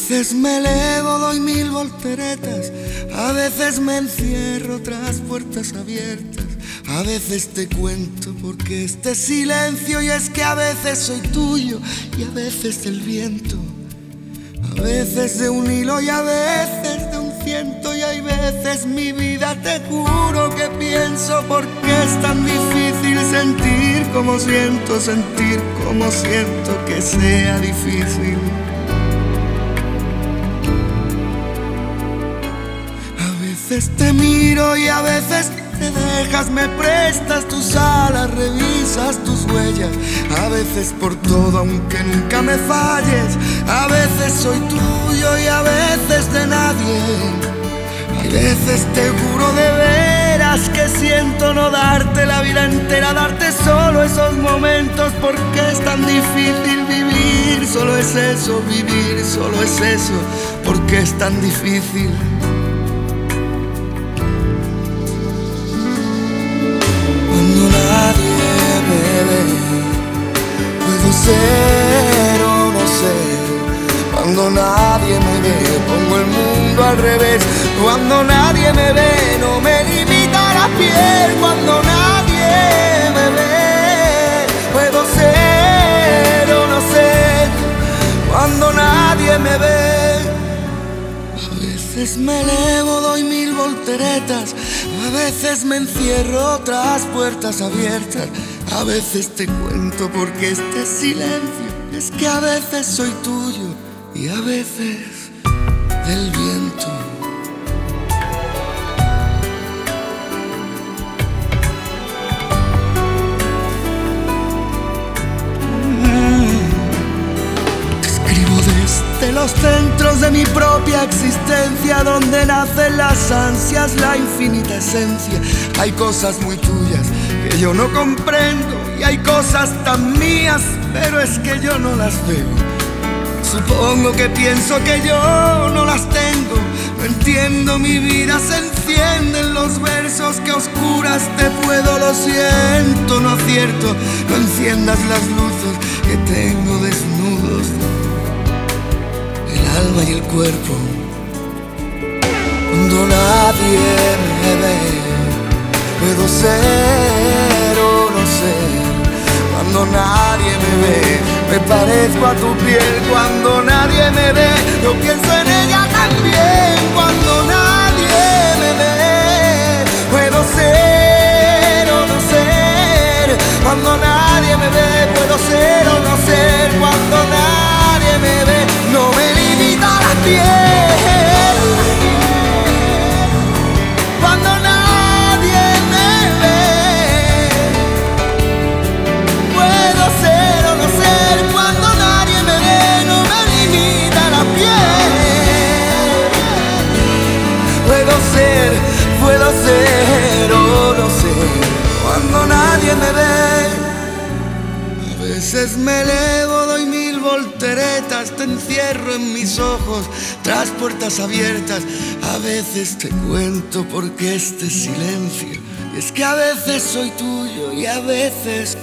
veces me elevo, doy 1000 volteretas, a veces me encierro tras puertas abiertas, a veces te cuento porque este silencio, y es que a veces soy tuyo y a veces del viento, a veces de un hilo y a veces de un ciento, y hay veces mi vida te juro que pienso por qué es tan difícil sentir como siento que sea difícil. A veces te miro y a veces te dejas, me prestas tus alas, revisas tus huellas, a veces por todo aunque nunca me falles, a veces soy tuyo y a veces de nadie. Hay veces te juro de veras que siento no darte la vida entera, darte solo esos momentos, porque es tan difícil vivir, solo es eso, vivir, solo es eso, porque es tan difícil. Cuando nadie me ve, puedo ser o no ser. Cuando nadie me ve, pongo el mundo al revés. Cuando nadie me ve, no me limita la piel. Cuando nadie me ve, puedo ser o no ser. Cuando nadie me ve, a veces me elevo, doy 1000 volteretas, a veces me encierro tras puertas abiertas, a veces te cuento porque este silencio, es que a veces soy tuyo y a veces del viento. Te escribo desde los centros de mi propia existencia, donde nacen las ansias, la infinita esencia. Hay cosas muy tuyas que yo no comprendo y hay cosas tan mías, pero es que yo no las veo. Supongo que pienso que yo no las tengo, no entiendo, mi vida se enciende en los versos que a oscuras te puedo, lo siento, no acierto, no enciendas las luces que tengo desnudos, el alma y el cuerpo. Cuando nadie me ve, puedo ser o no ser. Cuando nadie me ve, me parezco a tu piel. Cuando nadie me ve, yo pienso en ella también. Cuando nadie me ve, puedo ser o no ser. Cuando nadie me ve, puedo ser o no ser. Cuando nadie me ve, no me limita la piel. Cuando nadie me ve, puedo ser o no ser. Cuando nadie me ve, no me limita la piel. Puedo ser o no ser. Cuando nadie me ve, a veces me elevo, doy 1000 volteretas, te encierro en mis ojos tras puertas abiertas, a veces te cuento porque este silencio, es que a veces soy tuyo y a veces